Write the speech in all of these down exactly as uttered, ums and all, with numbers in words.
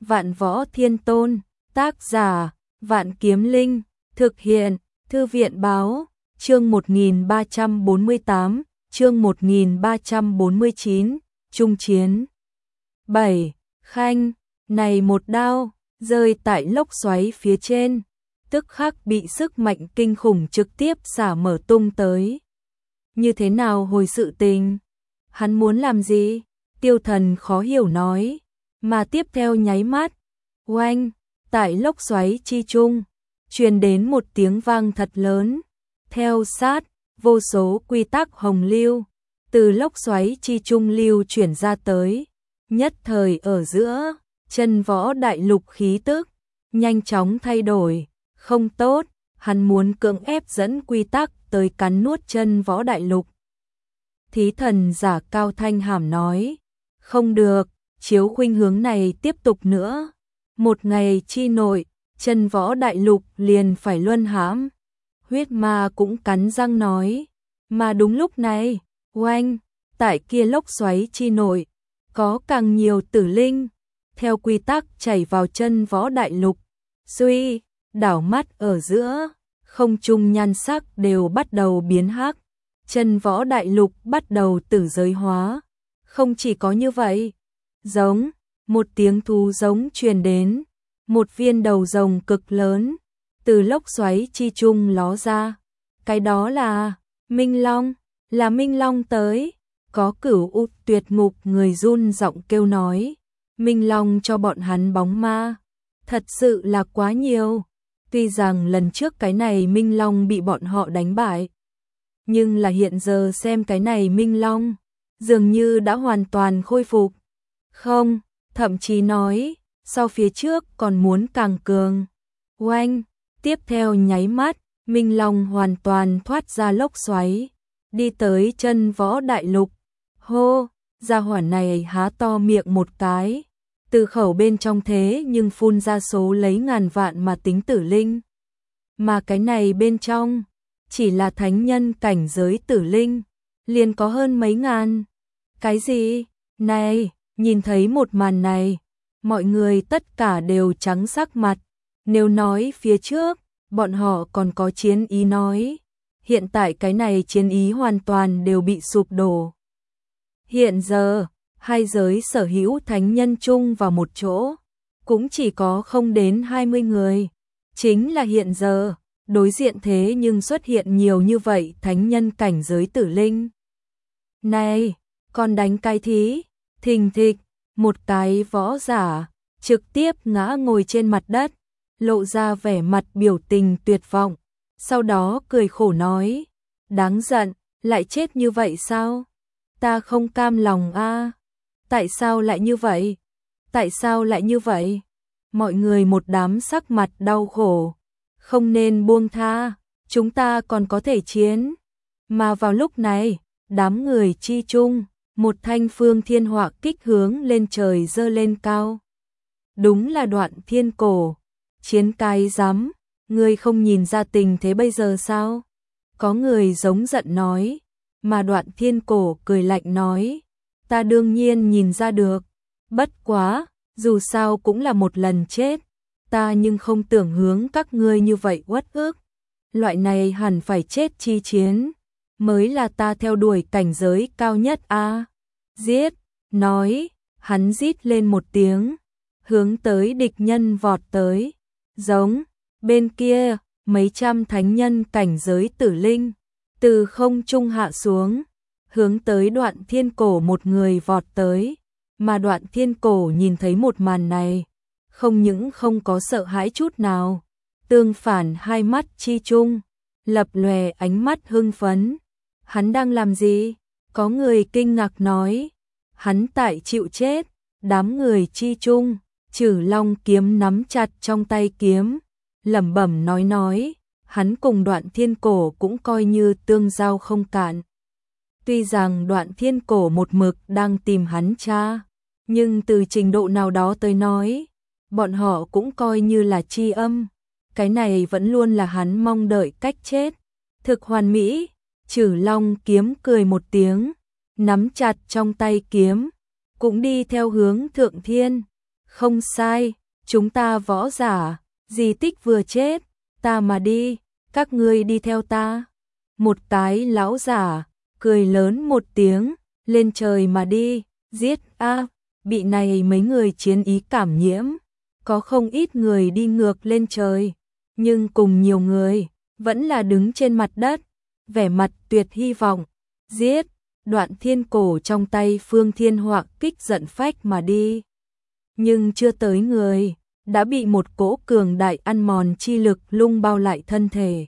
Vạn Võ Thiên Tôn, tác giả, Vạn Kiếm Linh, thực hiện, Thư viện báo, chương một nghìn ba trăm bốn mươi tám, chương một nghìn ba trăm bốn mươi chín, Trung Chiến. bảy. Khanh, này một đao, rơi tại lốc xoáy phía trên, tức khắc bị sức mạnh kinh khủng trực tiếp xả mở tung tới. Như thế nào hồi sự tình? Hắn muốn làm gì? Tiêu Thần khó hiểu nói, mà tiếp theo nháy mắt, oanh, tại lốc xoáy chi trung, truyền đến một tiếng vang thật lớn, theo sát, vô số quy tắc hồng lưu, từ lốc xoáy chi trung lưu chuyển ra tới, nhất thời ở giữa, chân võ đại lục khí tức, nhanh chóng thay đổi, không tốt, hắn muốn cưỡng ép dẫn quy tắc tới cắn nuốt chân võ đại lục. Thí thần giả Cao Thanh Hàm nói, không được, chiếu khuynh hướng này tiếp tục nữa, một ngày chi nội, chân võ đại lục liền phải luân hãm. Huyết ma cũng cắn răng nói, mà đúng lúc này, oanh, tại kia lốc xoáy chi nội, có càng nhiều tử linh, theo quy tắc chảy vào chân võ đại lục, suy, đảo mắt ở giữa, không trung nhan sắc đều bắt đầu biến hắc, chân võ đại lục bắt đầu tử giới hóa. Không chỉ có như vậy, giống, một tiếng thú giống truyền đến, một viên đầu rồng cực lớn, từ lốc xoáy chi trung ló ra, cái đó là, Minh Long, là Minh Long tới, có Cửu U Tuyệt Ngục người run giọng kêu nói, Minh Long cho bọn hắn bóng ma, thật sự là quá nhiều, tuy rằng lần trước cái này Minh Long bị bọn họ đánh bại, nhưng là hiện giờ xem cái này Minh Long, dường như đã hoàn toàn khôi phục. Không, thậm chí nói, so phía trước còn muốn càng cường. Oanh, tiếp theo nháy mắt, Minh Long hoàn toàn thoát ra lốc xoáy, đi tới chân võ đại lục. Hô, gia hỏa này há to miệng một cái, từ khẩu bên trong thế nhưng phun ra số lấy ngàn vạn mà tính tử linh. Mà cái này bên trong, chỉ là thánh nhân cảnh giới tử linh, liền có hơn mấy ngàn. Cái gì? Này, nhìn thấy một màn này, mọi người tất cả đều trắng sắc mặt. Nếu nói phía trước, bọn họ còn có chiến ý nói, hiện tại cái này chiến ý hoàn toàn đều bị sụp đổ. Hiện giờ, hai giới sở hữu thánh nhân chung vào một chỗ, cũng chỉ có không đến hai mươi người. Chính là hiện giờ, đối diện thế nhưng xuất hiện nhiều như vậy thánh nhân cảnh giới tử linh. Này, còn đánh cái thí, thình thịch, một cái võ giả, trực tiếp ngã ngồi trên mặt đất, lộ ra vẻ mặt biểu tình tuyệt vọng, sau đó cười khổ nói, đáng giận, lại chết như vậy sao? Ta không cam lòng a, tại sao lại như vậy? Tại sao lại như vậy? Mọi người một đám sắc mặt đau khổ, không nên buông tha, chúng ta còn có thể chiến. Mà vào lúc này, đám người chi chung, một thanh phương thiên họa kích hướng lên trời dơ lên cao. Đúng là Đoạn Thiên Cổ, chiến cái rắm, ngươi không nhìn ra tình thế bây giờ sao? Có người giống giận nói, mà Đoạn Thiên Cổ cười lạnh nói, ta đương nhiên nhìn ra được, bất quá, dù sao cũng là một lần chết, ta nhưng không tưởng hướng các ngươi như vậy uất ức, loại này hẳn phải chết chi chiến, mới là ta theo đuổi cảnh giới cao nhất a. Giết, nói, hắn rít lên một tiếng, hướng tới địch nhân vọt tới, giống, bên kia, mấy trăm thánh nhân cảnh giới tử linh, từ không trung hạ xuống, hướng tới Đoạn Thiên Cổ một người vọt tới, mà Đoạn Thiên Cổ nhìn thấy một màn này, không những không có sợ hãi chút nào, tương phản hai mắt chi chung, lập lòe ánh mắt hưng phấn. Hắn đang làm gì? Có người kinh ngạc nói, hắn tại chịu chết, đám người chi chung, Trử Long kiếm nắm chặt trong tay kiếm, lẩm bẩm nói nói, hắn cùng Đoạn Thiên Cổ cũng coi như tương giao không cạn. Tuy rằng Đoạn Thiên Cổ một mực đang tìm hắn cha, nhưng từ trình độ nào đó tới nói, bọn họ cũng coi như là tri âm, cái này vẫn luôn là hắn mong đợi cách chết, thực hoàn mỹ. Trử Long kiếm cười một tiếng, nắm chặt trong tay kiếm, cũng đi theo hướng thượng thiên. Không sai, chúng ta võ giả, di tích vừa chết, ta mà đi, các ngươi đi theo ta. Một cái lão giả, cười lớn một tiếng, lên trời mà đi, giết a, bị này mấy người chiến ý cảm nhiễm, có không ít người đi ngược lên trời, nhưng cùng nhiều người, vẫn là đứng trên mặt đất, vẻ mặt tuyệt hy vọng, giết, Đoạn Thiên Cổ trong tay Phương Thiên Họa kích giận phách mà đi. Nhưng chưa tới người, đã bị một cỗ cường đại ăn mòn chi lực lung bao lại thân thể.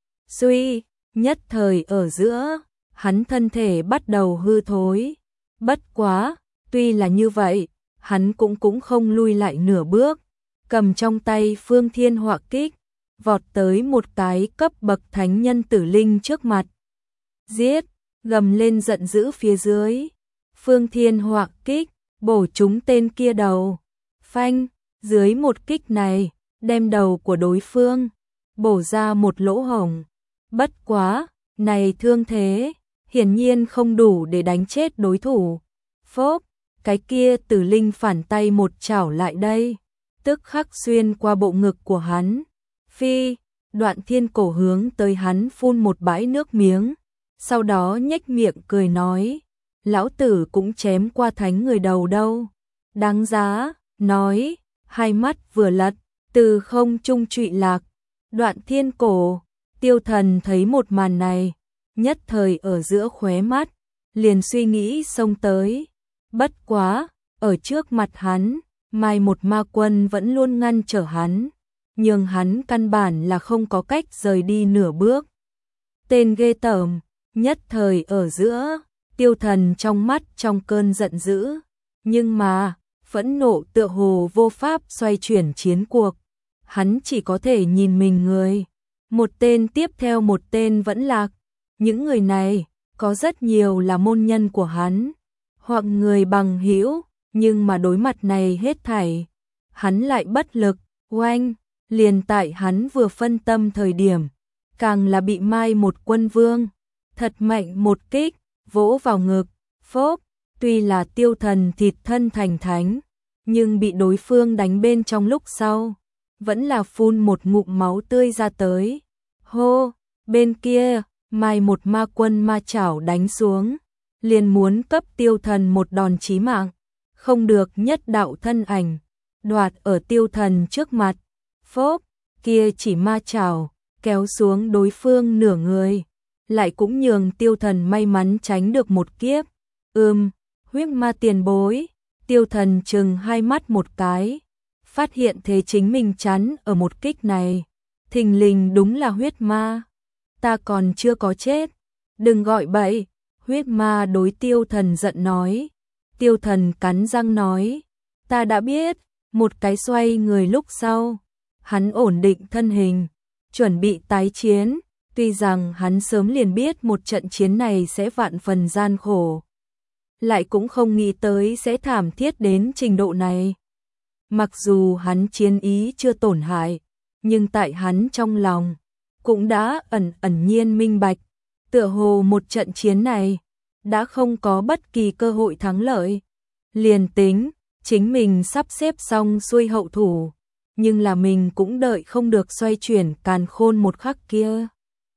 Suy, nhất thời ở giữa, hắn thân thể bắt đầu hư thối. Bất quá, tuy là như vậy, hắn cũng cũng không lui lại nửa bước, cầm trong tay Phương Thiên Họa kích, vọt tới một cái cấp bậc thánh nhân tử linh trước mặt. Giết, gầm lên giận dữ phía dưới. Phương Thiên Họa kích, bổ trúng tên kia đầu. Phanh, dưới một kích này, đem đầu của đối phương, bổ ra một lỗ hổng. Bất quá, này thương thế, hiển nhiên không đủ để đánh chết đối thủ. Phốp, cái kia tử linh phản tay một chảo lại đây, tức khắc xuyên qua bộ ngực của hắn. Phi, Đoạn Thiên Cổ hướng tới hắn phun một bãi nước miếng, sau đó nhếch miệng cười nói, lão tử cũng chém qua thánh người đầu đâu. Đáng giá, nói, hai mắt vừa lật, từ không trung trụy lạc. Đoạn Thiên Cổ, Tiêu Thần thấy một màn này, nhất thời ở giữa khóe mắt, liền suy nghĩ xông tới. Bất quá, ở trước mặt hắn, mai một ma quân vẫn luôn ngăn trở hắn, nhưng hắn căn bản là không có cách rời đi nửa bước. Tên ghê tởm, nhất thời ở giữa, Tiêu Thần trong mắt trong cơn giận dữ, nhưng mà, phẫn nộ tựa hồ vô pháp xoay chuyển chiến cuộc. Hắn chỉ có thể nhìn mình người, một tên tiếp theo một tên vẫn lạc. Những người này, có rất nhiều là môn nhân của hắn, hoặc người bằng hữu, nhưng mà đối mặt này hết thảy, hắn lại bất lực. Oanh, liền tại hắn vừa phân tâm thời điểm, càng là bị mai một quân vương, thật mạnh một kích, vỗ vào ngực. Phốp, tuy là Tiêu Thần thịt thân thành thánh, nhưng bị đối phương đánh bên trong lúc sau, vẫn là phun một ngụm máu tươi ra tới. Hô, bên kia, mai một ma quân ma chảo đánh xuống, liền muốn cấp Tiêu Thần một đòn chí mạng, không được nhất đạo thân ảnh, đoạt ở Tiêu Thần trước mặt. Phốp, kia chỉ ma chảo, kéo xuống đối phương nửa người, lại cũng nhường Tiêu Thần may mắn tránh được một kiếp. Ừm, huyết ma tiền bối. Tiêu Thần chừng hai mắt một cái, phát hiện thế chính mình chắn ở một kích này, thình lình đúng là huyết ma. Ta còn chưa có chết, đừng gọi bậy. Huyết ma đối Tiêu Thần giận nói. Tiêu Thần cắn răng nói, ta đã biết. Một cái xoay người lúc sau, hắn ổn định thân hình, chuẩn bị tái chiến. Tuy rằng hắn sớm liền biết một trận chiến này sẽ vạn phần gian khổ, lại cũng không nghĩ tới sẽ thảm thiết đến trình độ này. Mặc dù hắn chiến ý chưa tổn hại, nhưng tại hắn trong lòng, cũng đã ẩn ẩn nhiên minh bạch, tựa hồ một trận chiến này, đã không có bất kỳ cơ hội thắng lợi. Liền tính, chính mình sắp xếp xong xuôi hậu thủ, nhưng là mình cũng đợi không được xoay chuyển càn khôn một khắc kia.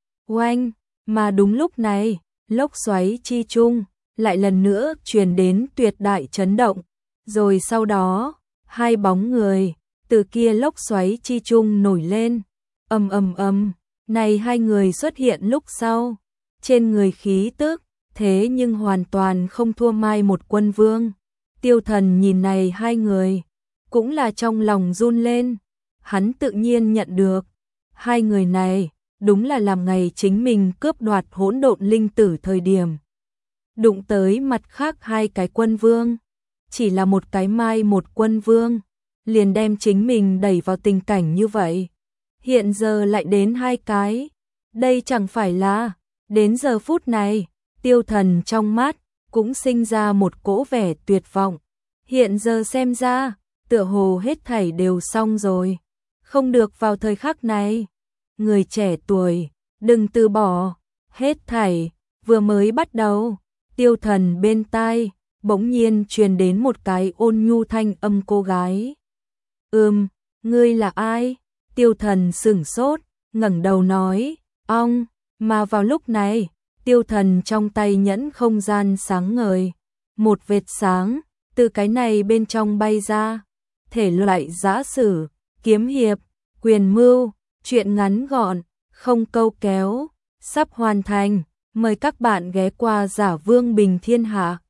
Oanh, mà đúng lúc này, lốc xoáy chi trung, lại lần nữa truyền đến tuyệt đại chấn động, rồi sau đó, hai bóng người, từ kia lốc xoáy chi trung nổi lên, ầm ầm ầm, này hai người xuất hiện lúc sau, trên người khí tức, thế nhưng hoàn toàn không thua mai một quân vương. Tiêu Thần nhìn này hai người, cũng là trong lòng run lên, hắn tự nhiên nhận được, hai người này, đúng là làm ngày chính mình cướp đoạt hỗn độn linh tử thời điểm. Đụng tới mặt khác hai cái quân vương, chỉ là một cái mai một quân vương, liền đem chính mình đẩy vào tình cảnh như vậy. Hiện giờ lại đến hai cái, đây chẳng phải là, đến giờ phút này, Tiêu Thần trong mắt, cũng sinh ra một cỗ vẻ tuyệt vọng. Hiện giờ xem ra, tựa hồ hết thảy đều xong rồi, không được vào thời khắc này. Người trẻ tuổi, đừng từ bỏ, hết thảy, vừa mới bắt đầu. Tiêu Thần bên tai, bỗng nhiên truyền đến một cái ôn nhu thanh âm cô gái. Ừm, ngươi là ai? Tiêu Thần sửng sốt, ngẩng đầu nói, ong, mà vào lúc này, Tiêu Thần trong tay nhẫn không gian sáng ngời, một vệt sáng, từ cái này bên trong bay ra, thể loại giã sử, kiếm hiệp, quyền mưu, truyện ngắn gọn, không câu kéo, sắp hoàn thành, mời các bạn ghé qua Giả Vương Bình Thiên Hạ.